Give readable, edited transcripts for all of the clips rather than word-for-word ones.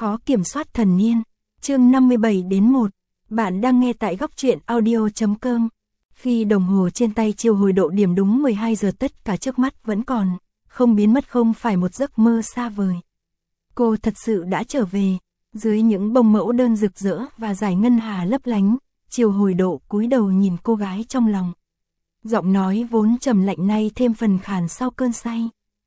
Khó kiểm soát thần niên. Chương 57-1. Bạn đang nghe tại góc truyện audio.com. Khi đồng hồ trên tay Chiêu Hồi Độ điểm đúng 12 giờ, tất cả trước mắt vẫn còn, không biến mất, không phải một giấc mơ xa vời. Cô thật sự đã trở về. Dưới những bông mẫu đơn rực rỡ và dải ngân hà lấp lánh, Chiêu Hồi Độ cúi đầu nhìn cô gái trong lòng. Giọng nói vốn trầm lạnh nay thêm phần khàn sau cơn say.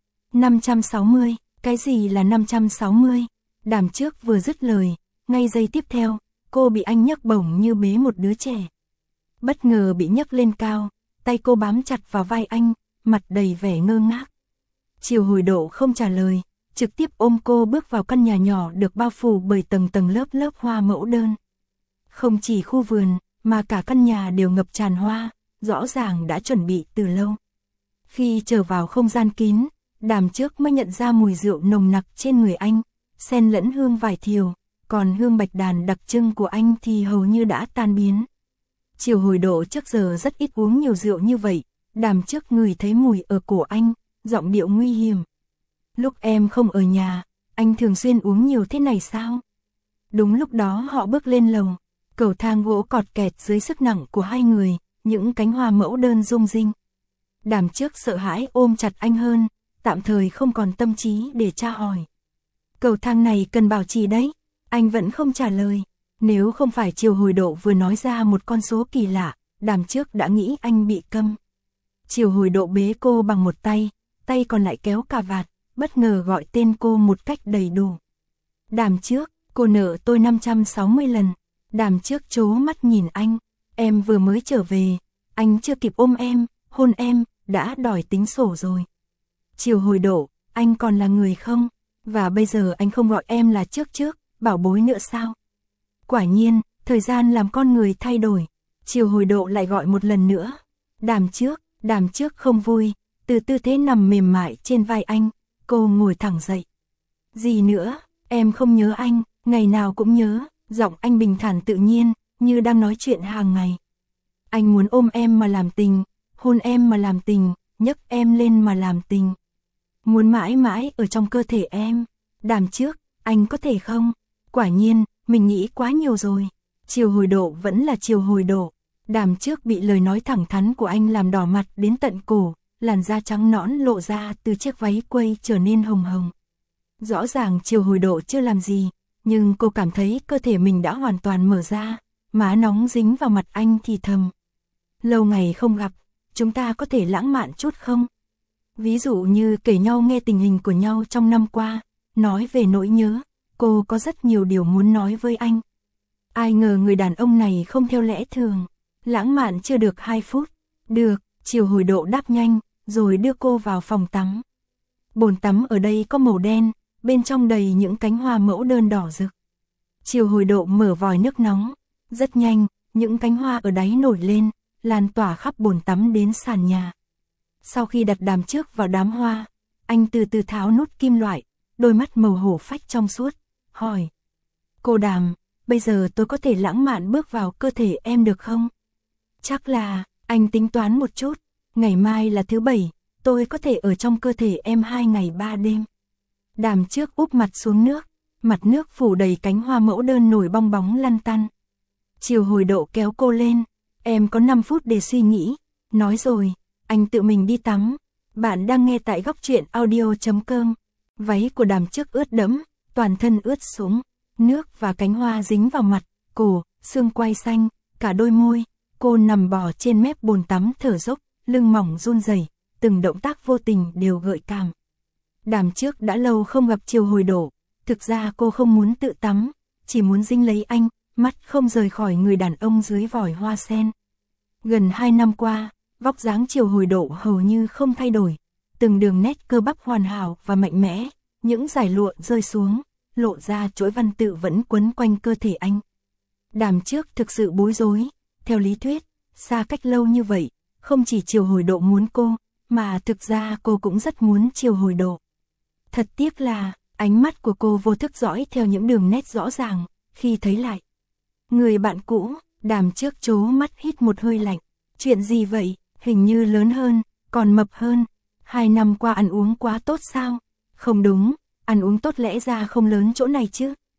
560, cái gì là 560? Đàm Trước vừa dứt lời, ngay giây tiếp theo, cô bị anh nhấc bổng như bế một đứa trẻ. Bất ngờ bị nhấc lên cao, tay cô bám chặt vào vai anh, mặt đầy vẻ ngơ ngác. Chiêu Hồi Độ không trả lời, trực tiếp ôm cô bước vào căn nhà nhỏ được bao phủ bởi tầng tầng lớp lớp hoa mẫu đơn. Không chỉ khu vườn, mà cả căn nhà đều ngập tràn hoa, rõ ràng đã chuẩn bị từ lâu. Khi trở vào không gian kín, Đàm Trước mới nhận ra mùi rượu nồng nặc trên người anh, xen lẫn hương vải thiều, còn hương bạch đàn đặc trưng của anh thì hầu như đã tan biến. Chiêu Hồi Độ trước giờ rất ít uống nhiều rượu như vậy, Đàm Trước ngửi thấy mùi ở cổ anh, giọng điệu nguy hiểm. Lúc em không ở nhà, anh thường xuyên uống nhiều thế này sao? Đúng lúc đó họ bước lên lầu, cầu thang gỗ cọt kẹt dưới sức nặng của hai người, những cánh hoa mẫu đơn rung rinh. Đàm Trước sợ hãi ôm chặt anh hơn, tạm thời không còn tâm trí để tra hỏi. Cầu thang này cần bảo trì đấy, anh vẫn không trả lời. Nếu không phải Chiêu Hồi Độ vừa nói ra một con số kỳ lạ, Đàm Trước đã nghĩ anh bị câm. Chiêu Hồi Độ bế cô bằng một tay, tay còn lại kéo cà vạt, bất ngờ gọi tên cô một cách đầy đủ. Đàm Trước, cô nợ tôi 560 lần. Đàm Trước trố mắt nhìn anh, em vừa mới trở về, anh chưa kịp ôm em, hôn em, đã đòi tính sổ rồi. Chiêu Hồi Độ, anh còn là người không? Và bây giờ anh không gọi em là Trước, bảo bối nữa sao? Quả nhiên, thời gian làm con người thay đổi. Chiêu Hồi Độ lại gọi một lần nữa. Đàm Trước không vui, từ tư thế nằm mềm mại trên vai anh, cô ngồi thẳng dậy. Gì nữa, em không nhớ anh, ngày nào cũng nhớ, giọng anh bình thản tự nhiên, như đang nói chuyện hàng ngày. Anh muốn ôm em mà làm tình, hôn em mà làm tình, nhấc em lên mà làm tình. Muốn mãi mãi ở trong cơ thể em. Đàm Trước, anh có thể không? Quả nhiên, mình nghĩ quá nhiều rồi. Chiêu Hồi Độ vẫn là Chiêu Hồi Độ. Đàm Trước bị lời nói thẳng thắn của anh làm đỏ mặt đến tận cổ, làn da trắng nõn lộ ra từ chiếc váy quây trở nên hồng hồng. Rõ ràng Chiêu Hồi Độ chưa làm gì, nhưng cô cảm thấy cơ thể mình đã hoàn toàn mở ra, má nóng dính vào mặt anh thì thầm. Lâu ngày không gặp, chúng ta có thể lãng mạn chút không? Ví dụ như kể nhau nghe tình hình của nhau trong năm qua, nói về nỗi nhớ, cô có rất nhiều điều muốn nói với anh. Ai ngờ người đàn ông này không theo lẽ thường, lãng mạn chưa được 2 phút. Được, Chiêu Hồi Độ đáp nhanh, rồi đưa cô vào phòng tắm. Bồn tắm ở đây có màu đen, bên trong đầy những cánh hoa mẫu đơn đỏ rực. Chiêu Hồi Độ mở vòi nước nóng, rất nhanh, những cánh hoa ở đáy nổi lên, lan tỏa khắp bồn tắm đến sàn nhà. Sau khi đặt Đàm Trước vào đám hoa, anh từ từ tháo nút kim loại, đôi mắt màu hổ phách trong suốt, hỏi. Cô Đàm, bây giờ tôi có thể lãng mạn bước vào cơ thể em được không? Chắc là, anh tính toán một chút, ngày mai là thứ Bảy, tôi có thể ở trong cơ thể em 2 ngày 3 đêm. Đàm Trước úp mặt xuống nước, mặt nước phủ đầy cánh hoa mẫu đơn nổi bong bóng lăn tăn. Chiêu Hồi Độ kéo cô lên, em có 5 phút để suy nghĩ, nói rồi, anh tự mình đi tắm. Bạn đang nghe tại góc truyện audio.com. Váy của Đàm Trước ướt đẫm, toàn thân ướt sũng, nước và cánh hoa dính vào mặt, cổ, xương quai xanh, cả đôi môi. Cô nằm bò trên mép bồn tắm thở dốc, lưng mỏng run rẩy, từng động tác vô tình đều gợi cảm. Đàm Trước đã lâu không gặp Chiêu Hồi Độ, thực ra cô không muốn tự tắm, chỉ muốn dính lấy anh, mắt không rời khỏi người đàn ông dưới vòi hoa sen. Gần 2 năm qua, vóc dáng Chiêu Hồi Độ hầu như không thay đổi, từng đường nét cơ bắp hoàn hảo và mạnh mẽ, những dải lụa rơi xuống, lộ ra chuỗi văn tự vẫn quấn quanh cơ thể anh. Đàm Trước thực sự bối rối, theo lý thuyết, xa cách lâu như vậy, không chỉ Chiêu Hồi Độ muốn cô, mà thực ra cô cũng rất muốn Chiêu Hồi Độ. Thật tiếc là, ánh mắt của cô vô thức dõi theo những đường nét rõ ràng, khi thấy lại người bạn cũ. Đàm Trước trố mắt hít một hơi lạnh. Chuyện gì vậy, hình như lớn hơn, còn mập hơn. 2 năm qua ăn uống quá tốt sao? Không đúng, ăn uống tốt lẽ ra không lớn chỗ này chứ.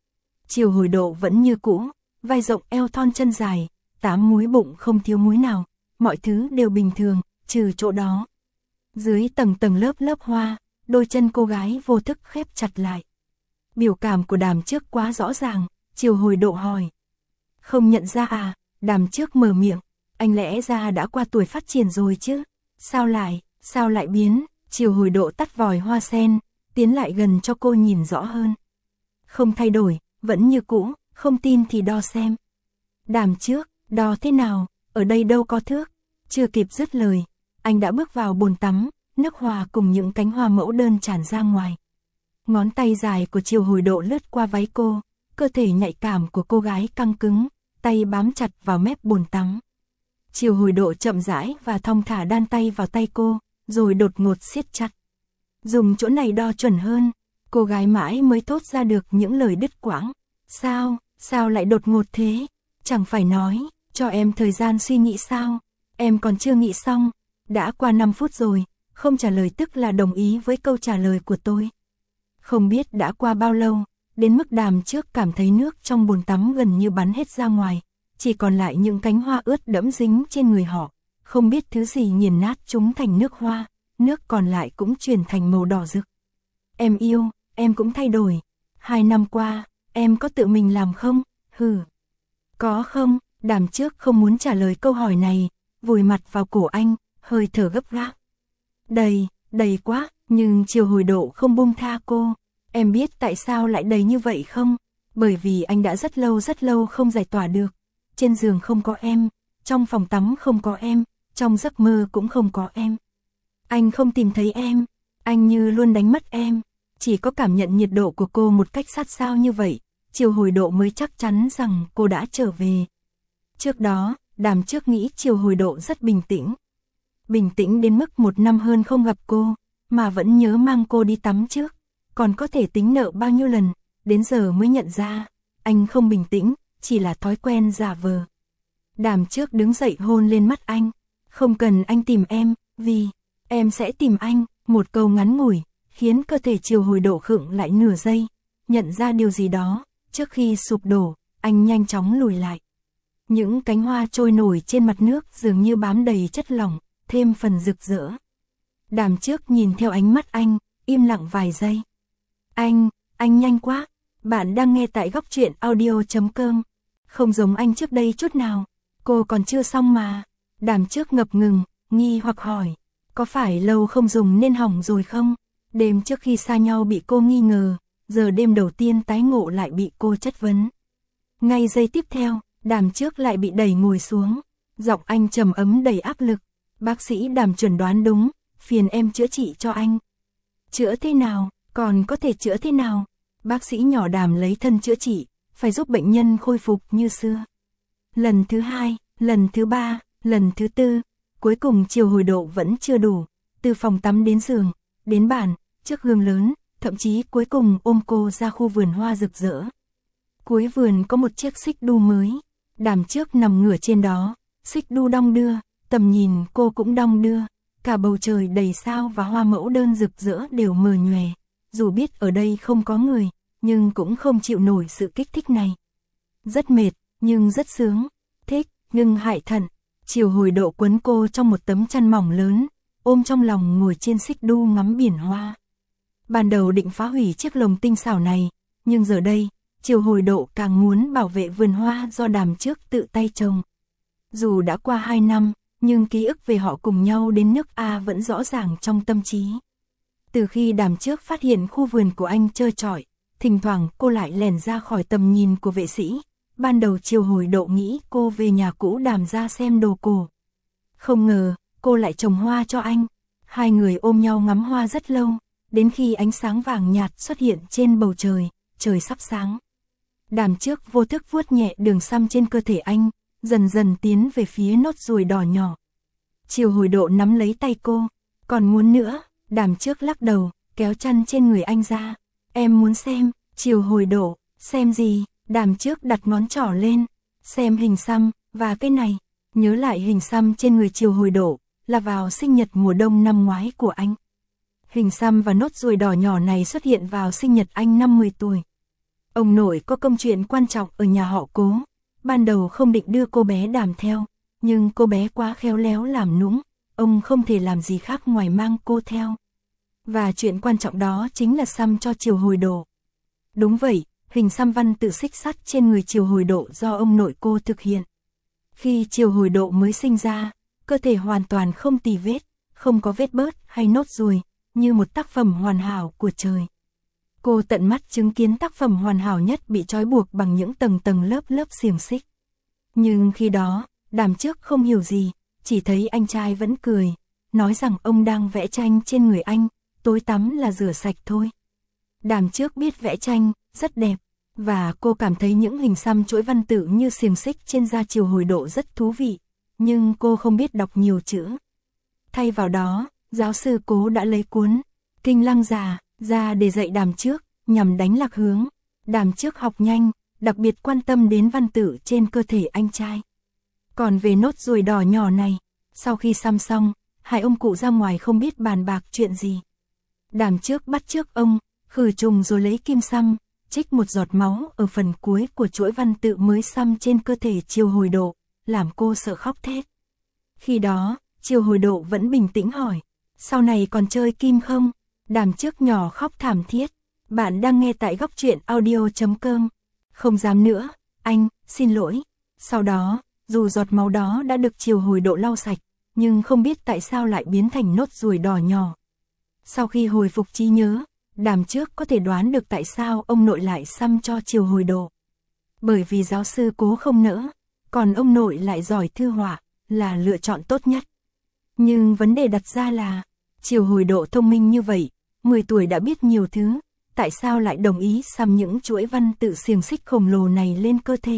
Chiều Hồi Độ vẫn như cũ, vai rộng eo thon chân dài, 8 múi bụng không thiếu múi nào, mọi thứ đều bình thường, trừ chỗ đó. Dưới tầng tầng lớp lớp hoa, đôi chân cô gái vô thức khép chặt lại. Biểu cảm của Đàm Trước quá rõ ràng, Chiều Hồi Độ hỏi. Không nhận ra à? Đàm Trước mở miệng, anh lẽ ra đã qua tuổi phát triển rồi chứ? Sao lại biến? Chiều Hồi Độ tắt vòi hoa sen, tiến lại gần cho cô nhìn rõ hơn. Không thay đổi, vẫn như cũ, không tin thì đo xem. Đàm Trước, đo thế nào, ở đây đâu có thước. Chưa kịp dứt lời, anh đã bước vào bồn tắm, nước hòa cùng những cánh hoa mẫu đơn tràn ra ngoài. Ngón tay dài của Chiều Hồi Độ lướt qua váy cô, cơ thể nhạy cảm của cô gái căng cứng, tay bám chặt vào mép bồn tắm. Chiều Hồi Độ chậm rãi và thong thả đan tay vào tay cô, rồi đột ngột siết chặt. Dùng chỗ này đo chuẩn hơn, cô gái mãi mới thốt ra được những lời đứt quãng. Sao lại đột ngột thế? Chẳng phải nói, cho em thời gian suy nghĩ sao? Em còn chưa nghĩ xong, đã qua 5 phút rồi, không trả lời tức là đồng ý với câu trả lời của tôi. Không biết đã qua bao lâu, đến mức Đàm Trước cảm thấy nước trong bồn tắm gần như bắn hết ra ngoài, chỉ còn lại những cánh hoa ướt đẫm dính trên người họ, không biết thứ gì nghiền nát chúng thành nước hoa, nước còn lại cũng chuyển thành màu đỏ rực. Em yêu, em cũng thay đổi. 2 năm qua, em có tự mình làm không? Hừ. Có không? Đàm Trước không muốn trả lời câu hỏi này, vùi mặt vào cổ anh, hơi thở gấp gáp. Đầy quá, nhưng Chiều Hồi Độ không buông tha cô. Em biết tại sao lại đầy như vậy không? Bởi vì anh đã rất lâu không giải tỏa được. Trên giường không có em, trong phòng tắm không có em, trong giấc mơ cũng không có em. Anh không tìm thấy em, anh như luôn đánh mất em. Chỉ có cảm nhận nhiệt độ của cô một cách sát sao như vậy, Chiều Hồi Độ mới chắc chắn rằng cô đã trở về. Trước đó, Đàm Trước nghĩ Chiều Hồi Độ rất bình tĩnh. Bình tĩnh đến mức 1 năm hơn không gặp cô, mà vẫn nhớ mang cô đi tắm trước. Còn có thể tính nợ bao nhiêu lần, đến giờ mới nhận ra, anh không bình tĩnh, chỉ là thói quen giả vờ. Đàm Trước đứng dậy hôn lên mắt anh. Không cần anh tìm em, vì em sẽ tìm anh. Một câu ngắn ngủi, khiến cơ thể Chiều Hồi Độ khựng lại nửa giây. Nhận ra điều gì đó, trước khi sụp đổ, anh nhanh chóng lùi lại. Những cánh hoa trôi nổi trên mặt nước dường như bám đầy chất lỏng, thêm phần rực rỡ. Đàm Trước nhìn theo ánh mắt anh, im lặng vài giây. Anh nhanh quá. Bạn đang nghe tại Góc Truyện Audio.com. Không giống anh trước đây chút nào. Cô còn chưa xong mà. Đàm Trước ngập ngừng, nghi hoặc hỏi. Có phải lâu không dùng nên hỏng rồi không? Đêm trước khi xa nhau bị cô nghi ngờ, giờ đêm đầu tiên tái ngộ lại bị cô chất vấn. Ngay giây tiếp theo, Đàm Trước lại bị đẩy ngồi xuống. Giọng anh trầm ấm đầy áp lực. Bác sĩ Đàm chuẩn đoán đúng, phiền em chữa trị cho anh. Chữa thế nào? Còn có thể chữa thế nào? Bác sĩ nhỏ Đàm lấy thân chữa trị, phải giúp bệnh nhân khôi phục như xưa. Lần thứ 2, lần thứ 3, lần thứ 4, cuối cùng Chiều Hồi Độ vẫn chưa đủ. Từ phòng tắm đến giường, đến bàn, trước gương lớn, thậm chí cuối cùng ôm cô ra khu vườn hoa rực rỡ. Cuối vườn có một chiếc xích đu mới. Đàm Trước nằm ngửa trên đó, xích đu đong đưa, tầm nhìn cô cũng đong đưa. Cả bầu trời đầy sao và hoa mẫu đơn rực rỡ đều mờ nhòe. Dù biết ở đây không có người, nhưng cũng không chịu nổi sự kích thích này. Rất mệt, nhưng rất sướng. Thích, nhưng hại thận. Chiều Hồi Độ quấn cô trong một tấm chăn mỏng lớn, ôm trong lòng ngồi trên xích đu ngắm biển hoa. Ban đầu định phá hủy chiếc lồng tinh xảo này, nhưng giờ đây, Chiều Hồi Độ càng muốn bảo vệ vườn hoa do Đàm Trước tự tay trồng. Dù đã qua 2 năm, nhưng ký ức về họ cùng nhau đến nước A vẫn rõ ràng trong tâm trí. Từ khi Đàm Trước phát hiện khu vườn của anh trơ trọi, thỉnh thoảng cô lại lẻn ra khỏi tầm nhìn của vệ sĩ. Ban đầu Chiều Hồi Độ nghĩ cô về nhà cũ Đàm ra xem đồ cổ. Không ngờ, cô lại trồng hoa cho anh. Hai người ôm nhau ngắm hoa rất lâu, đến khi ánh sáng vàng nhạt xuất hiện trên bầu trời, trời sắp sáng. Đàm Trước vô thức vuốt nhẹ đường xăm trên cơ thể anh, dần dần tiến về phía nốt ruồi đỏ nhỏ. Chiều Hồi Độ nắm lấy tay cô. Còn muốn nữa? Đàm Trước lắc đầu, kéo chăn trên người anh ra. Em muốn xem. Chiều Hồi Độ, xem gì? Đàm Trước đặt ngón trỏ lên. Xem hình xăm, và cái này. Nhớ lại hình xăm trên người Chiều Hồi Độ, là vào sinh nhật mùa đông năm ngoái của anh. Hình xăm và nốt ruồi đỏ nhỏ này xuất hiện vào sinh nhật anh năm 10 tuổi. Ông nội có công chuyện quan trọng ở nhà họ Cố, ban đầu không định đưa cô bé Đàm theo, nhưng cô bé quá khéo léo làm nũng, ông không thể làm gì khác ngoài mang cô theo. Và chuyện quan trọng đó chính là xăm cho Triều Hồi Độ. Đúng vậy, hình xăm văn tự xích sắt trên người Triều Hồi Độ do ông nội cô thực hiện. Khi Triều Hồi Độ mới sinh ra, cơ thể hoàn toàn không tì vết, không có vết bớt hay nốt ruồi, như một tác phẩm hoàn hảo của trời. Cô tận mắt chứng kiến tác phẩm hoàn hảo nhất bị trói buộc bằng những tầng tầng lớp lớp xiềng xích. Nhưng khi đó, Đàm Trước không hiểu gì, chỉ thấy anh trai vẫn cười, nói rằng ông đang vẽ tranh trên người anh, tối tắm là rửa sạch thôi. Đàm Trước biết vẽ tranh, rất đẹp, và cô cảm thấy những hình xăm chuỗi văn tự như xiềng xích trên da Triều Hồi Độ rất thú vị, nhưng cô không biết đọc nhiều chữ. Thay vào đó, giáo sư Cố đã lấy cuốn Kinh Lăng Già ra để dạy Đàm Trước, nhằm đánh lạc hướng. Đàm Trước học nhanh, đặc biệt quan tâm đến văn tự trên cơ thể anh trai. Còn về nốt ruồi đỏ nhỏ này, sau khi xăm xong, hai ông cụ ra ngoài không biết bàn bạc chuyện gì. Đàm Trước bắt chước ông, khử trùng rồi lấy kim xăm, trích một giọt máu ở phần cuối của chuỗi văn tự mới xăm trên cơ thể Triều Hồi Độ, làm cô sợ khóc thét. Khi đó, Triều Hồi Độ vẫn bình tĩnh hỏi, sau này còn chơi kim không? Đàm Trước nhỏ khóc thảm thiết. Bạn đang nghe tại góc truyện audio.com. Không dám nữa, anh, xin lỗi. Sau đó, dù giọt máu đó đã được Triều Hồi Độ lau sạch, nhưng không biết tại sao lại biến thành nốt ruồi đỏ nhỏ. Sau khi hồi phục trí nhớ, Đàm Trước có thể đoán được tại sao ông nội lại xăm cho Triều Hồi Độ. Bởi vì giáo sư Cố không nỡ, còn ông nội lại giỏi thư họa, là lựa chọn tốt nhất. Nhưng vấn đề đặt ra là, Triều Hồi Độ thông minh như vậy, 10 tuổi đã biết nhiều thứ, tại sao lại đồng ý xăm những chuỗi văn tự xiềng xích khổng lồ này lên cơ thể.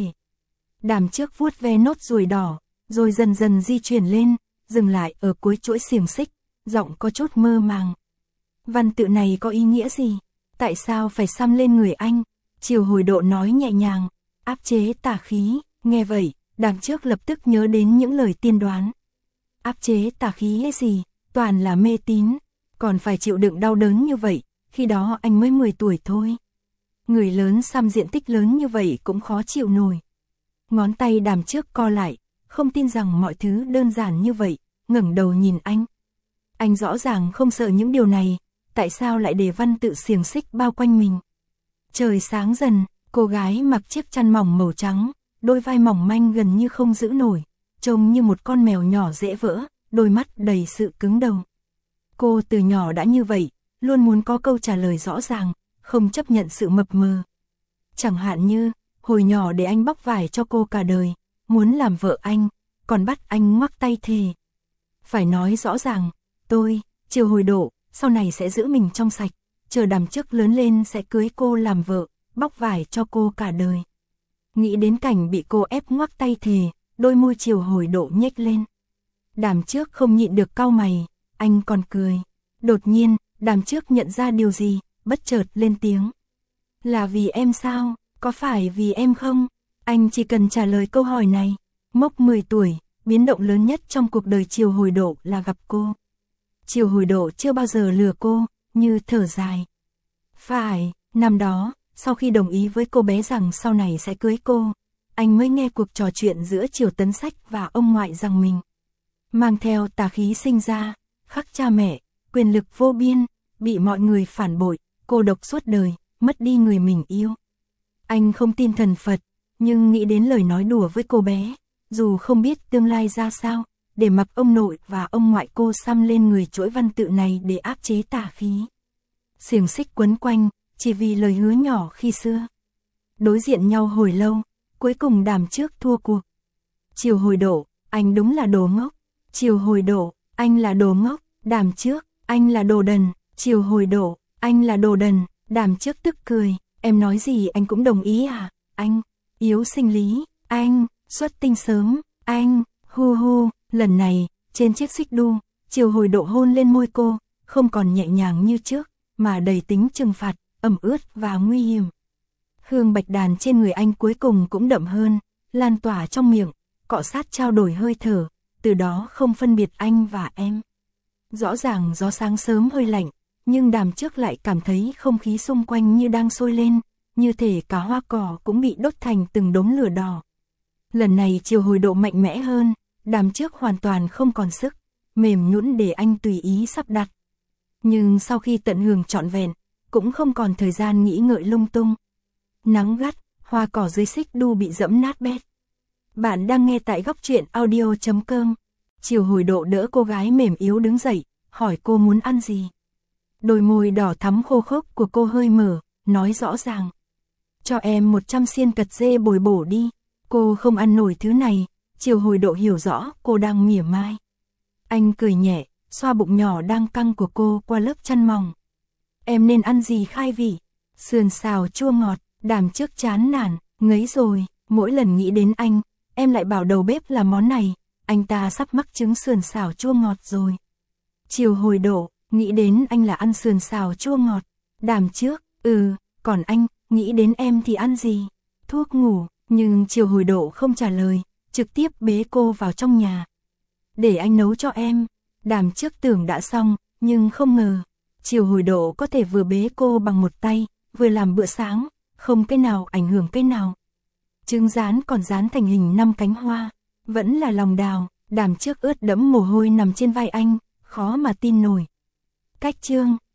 Đàm Trước vuốt ve nốt ruồi đỏ, rồi dần dần di chuyển lên, dừng lại ở cuối chuỗi xiềng xích, giọng có chút mơ màng. Văn tự này có ý nghĩa gì? Tại sao phải xăm lên người anh? Triều Hồi Độ nói nhẹ nhàng, áp chế tà khí. Nghe vậy, Đàm Trước lập tức nhớ đến những lời tiên đoán. Áp chế tà khí hay gì? Toàn là mê tín. Còn phải chịu đựng đau đớn như vậy, khi đó anh mới 10 tuổi thôi. Người lớn xăm diện tích lớn như vậy cũng khó chịu nổi. Ngón tay Đàm Trước co lại, không tin rằng mọi thứ đơn giản như vậy, ngẩng đầu nhìn anh. Anh rõ ràng không sợ những điều này, tại sao lại để văn tự xiềng xích bao quanh mình? Trời sáng dần, cô gái mặc chiếc chăn mỏng màu trắng, đôi vai mỏng manh gần như không giữ nổi, trông như một con mèo nhỏ dễ vỡ, đôi mắt đầy sự cứng đầu. Cô từ nhỏ đã như vậy, luôn muốn có câu trả lời rõ ràng, không chấp nhận sự mập mờ. Chẳng hạn như, hồi nhỏ để anh bóc vải cho cô cả đời, muốn làm vợ anh, còn bắt anh ngoắc tay thề. Phải nói rõ ràng, tôi, Triều Hồi Độ, sau này sẽ giữ mình trong sạch, chờ Đàm Trước lớn lên sẽ cưới cô làm vợ, bóc vải cho cô cả đời. Nghĩ đến cảnh bị cô ép ngoắc tay thề, đôi môi Triều Hồi Độ nhếch lên. Đàm Trước không nhịn được cau mày, anh còn cười. Đột nhiên, Đàm Trước nhận ra điều gì, bất chợt lên tiếng. Là vì em sao, có phải vì em không? Anh chỉ cần trả lời câu hỏi này. Mốc 10 tuổi, biến động lớn nhất trong cuộc đời Triều Hồi Độ là gặp cô. Triều Hồi Độ chưa bao giờ lừa cô, như thở dài. Phải, năm đó, sau khi đồng ý với cô bé rằng sau này sẽ cưới cô, anh mới nghe cuộc trò chuyện giữa Triều Tấn Sách và ông ngoại rằng mình mang theo tà khí sinh ra, khắc cha mẹ, quyền lực vô biên, bị mọi người phản bội, cô độc suốt đời, mất đi người mình yêu. Anh không tin thần Phật, nhưng nghĩ đến lời nói đùa với cô bé, dù không biết tương lai ra sao, để mặc ông nội và ông ngoại cô xăm lên người chuỗi văn tự này để áp chế tà khí. Xiềng xích quấn quanh, chỉ vì lời hứa nhỏ khi xưa. Đối diện nhau hồi lâu, cuối cùng Đàm Trước thua cuộc. Triều Hồi Độ, anh đúng là đồ ngốc. Triều Hồi Độ, anh là đồ ngốc. Đàm Trước, anh là đồ đần. Triều Hồi Độ, anh là đồ đần. Đàm Trước tức cười, em nói gì anh cũng đồng ý à? Anh, yếu sinh lý, anh, xuất tinh sớm, anh, hu hu. Lần này, trên chiếc xích đu, Triều Hồi Độ hôn lên môi cô, không còn nhẹ nhàng như trước, mà đầy tính trừng phạt, ẩm ướt và nguy hiểm. Hương bạch đàn trên người anh cuối cùng cũng đậm hơn, lan tỏa trong miệng, cọ sát trao đổi hơi thở, từ đó không phân biệt anh và em. Rõ ràng gió sáng sớm hơi lạnh, nhưng Đàm Trước lại cảm thấy không khí xung quanh như đang sôi lên, như thể cả hoa cỏ cũng bị đốt thành từng đốm lửa đỏ. Lần này chiều hồi độ mạnh mẽ hơn, Đàm trước hoàn toàn không còn sức, mềm nhũn để anh tùy ý sắp đặt. Nhưng sau khi tận hưởng trọn vẹn, cũng không còn thời gian nghĩ ngợi lung tung. Nắng gắt, hoa cỏ dưới xích đu bị dẫm nát bét. Bạn đang nghe tại góc truyện audio.com. Chiều hồi độ đỡ cô gái mềm yếu đứng dậy, hỏi cô muốn ăn gì. Đôi môi đỏ thắm khô khốc của cô hơi mở, nói rõ ràng. Cho em 100 xiên cật dê bồi bổ đi. Cô không ăn nổi thứ này, chiều hồi độ hiểu rõ cô đang mỉa mai. Anh cười nhẹ, xoa bụng nhỏ đang căng của cô qua lớp chăn mỏng. Em nên ăn gì khai vị? Sườn xào chua ngọt. Đàm trước chán nản, ngấy rồi, mỗi lần nghĩ đến anh, em lại bảo đầu bếp là món này, anh ta sắp mắc chứng sườn xào chua ngọt rồi. Chiều hồi độ, nghĩ đến anh là ăn sườn xào chua ngọt. Đàm trước, còn anh, nghĩ đến em thì ăn gì? Thuốc ngủ, nhưng chiều hồi độ không trả lời, trực tiếp bế cô vào trong nhà. Để anh nấu cho em. Đàm trước tưởng đã xong, nhưng không ngờ, chiều hồi độ có thể vừa bế cô bằng một tay, vừa làm bữa sáng, không cái nào ảnh hưởng cái nào. Trứng rán còn rán thành hình 5 cánh hoa, vẫn là lòng đào. Đàm trước ướt đẫm mồ hôi nằm trên vai anh, khó mà tin nổi. Cách chương